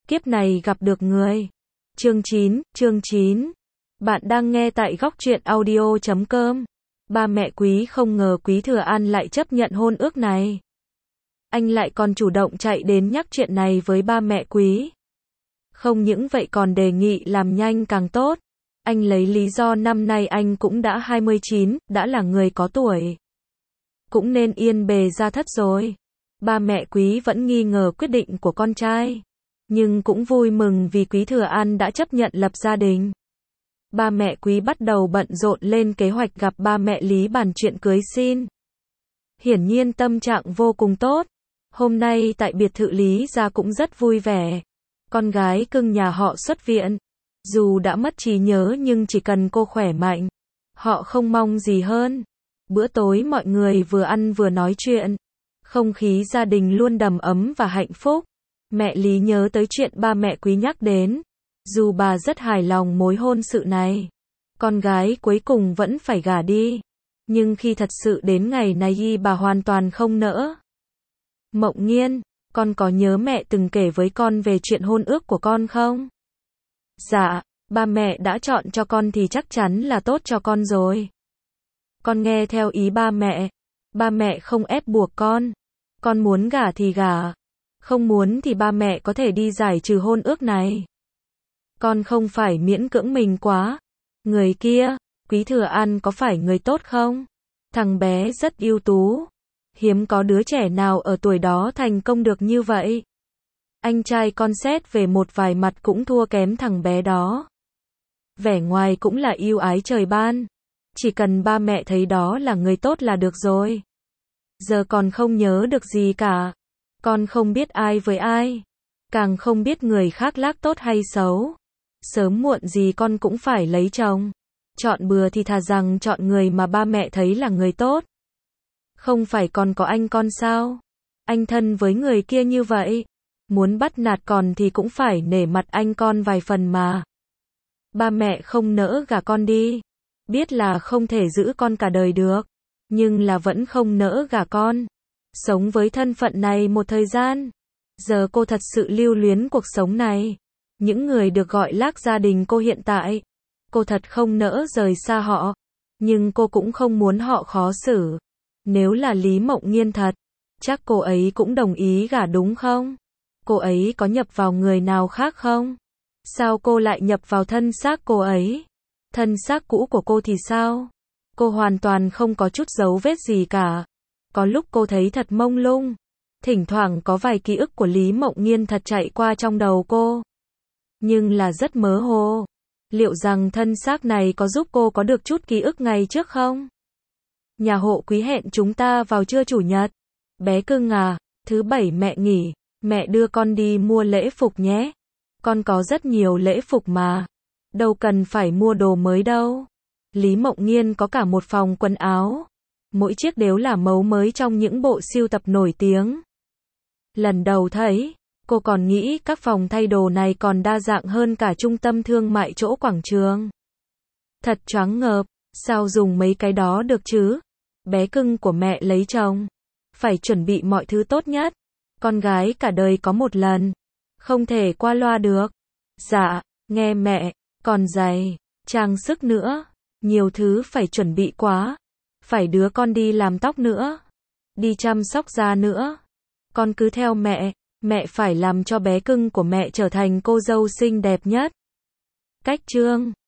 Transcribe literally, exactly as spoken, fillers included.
kiếp này gặp được người. Chương chín, chương chín. Bạn đang nghe tại góc truyện audio chấm com. Ba mẹ Quý không ngờ Quý Thừa An lại chấp nhận hôn ước này. Anh lại còn chủ động chạy đến nhắc chuyện này với ba mẹ Quý. Không những vậy còn đề nghị làm nhanh càng tốt. Anh lấy lý do năm nay anh cũng đã hai mươi chín, đã là người có tuổi. Cũng nên yên bề gia thất rồi. Ba mẹ Quý vẫn nghi ngờ quyết định của con trai. Nhưng cũng vui mừng vì Quý Thừa An đã chấp nhận lập gia đình. Ba mẹ Quý bắt đầu bận rộn lên kế hoạch gặp ba mẹ Lý bàn chuyện cưới xin. Hiển nhiên tâm trạng vô cùng tốt. Hôm nay tại biệt thự Lý gia cũng rất vui vẻ. Con gái cưng nhà họ xuất viện. Dù đã mất trí nhớ nhưng chỉ cần cô khỏe mạnh, họ không mong gì hơn. Bữa tối mọi người vừa ăn vừa nói chuyện. Không khí gia đình luôn đầm ấm và hạnh phúc. Mẹ Lý nhớ tới chuyện ba mẹ Quý nhắc đến. Dù bà rất hài lòng mối hôn sự này, con gái cuối cùng vẫn phải gả đi. Nhưng khi thật sự đến ngày này bà hoàn toàn không nỡ. Mộng Nghiên, con có nhớ mẹ từng kể với con về chuyện hôn ước của con không? Dạ, ba mẹ đã chọn cho con thì chắc chắn là tốt cho con rồi. Con nghe theo ý ba mẹ. Ba mẹ không ép buộc con. Con muốn gả thì gả. Không muốn thì ba mẹ có thể đi giải trừ hôn ước này. Con không phải miễn cưỡng mình quá. Người kia, Quý Thừa An có phải người tốt không? Thằng bé rất ưu tú. Hiếm có đứa trẻ nào ở tuổi đó thành công được như vậy. Anh trai con xét về một vài mặt cũng thua kém thằng bé đó. Vẻ ngoài cũng là ưu ái trời ban. Chỉ cần ba mẹ thấy đó là người tốt là được rồi. Giờ còn không nhớ được gì cả. Con không biết ai với ai. Càng không biết người khác lác tốt hay xấu. Sớm muộn gì con cũng phải lấy chồng. Chọn bừa thì thà rằng chọn người mà ba mẹ thấy là người tốt. Không phải còn có anh con sao? Anh thân với người kia như vậy. Muốn bắt nạt con thì cũng phải nể mặt anh con vài phần mà. Ba mẹ không nỡ gả con đi. Biết là không thể giữ con cả đời được. Nhưng là vẫn không nỡ gả con. Sống với thân phận này một thời gian. Giờ cô thật sự lưu luyến cuộc sống này. Những người được gọi lác gia đình cô hiện tại. Cô thật không nỡ rời xa họ. Nhưng cô cũng không muốn họ khó xử. Nếu là Lý Mộng Nghiên thật, chắc cô ấy cũng đồng ý gả đúng không? Cô ấy có nhập vào người nào khác không? Sao cô lại nhập vào thân xác cô ấy? Thân xác cũ của cô thì sao? Cô hoàn toàn không có chút dấu vết gì cả. Có lúc cô thấy thật mông lung. Thỉnh thoảng có vài ký ức của Lý Mộng Nghiên thật chạy qua trong đầu cô. Nhưng là rất mơ hồ. Liệu rằng thân xác này có giúp cô có được chút ký ức ngày trước không? Nhà hộ Quý hẹn chúng ta vào trưa chủ nhật. Bé cưng à, thứ bảy mẹ nghỉ. Mẹ đưa con đi mua lễ phục nhé. Con có rất nhiều lễ phục mà. Đâu cần phải mua đồ mới đâu. Lý Mộng Nghiên có cả một phòng quần áo. Mỗi chiếc đều là mẫu mới trong những bộ sưu tập nổi tiếng. Lần đầu thấy, cô còn nghĩ các phòng thay đồ này còn đa dạng hơn cả trung tâm thương mại chỗ quảng trường. Thật choáng ngợp, sao dùng mấy cái đó được chứ? Bé cưng của mẹ lấy chồng. Phải chuẩn bị mọi thứ tốt nhất. Con gái cả đời có một lần. Không thể qua loa được. Dạ, nghe mẹ, còn giày, trang sức nữa. Nhiều thứ phải chuẩn bị quá. Phải đứa con đi làm tóc nữa. Đi chăm sóc da nữa. Con cứ theo mẹ. Mẹ phải làm cho bé cưng của mẹ trở thành cô dâu xinh đẹp nhất. Cách chương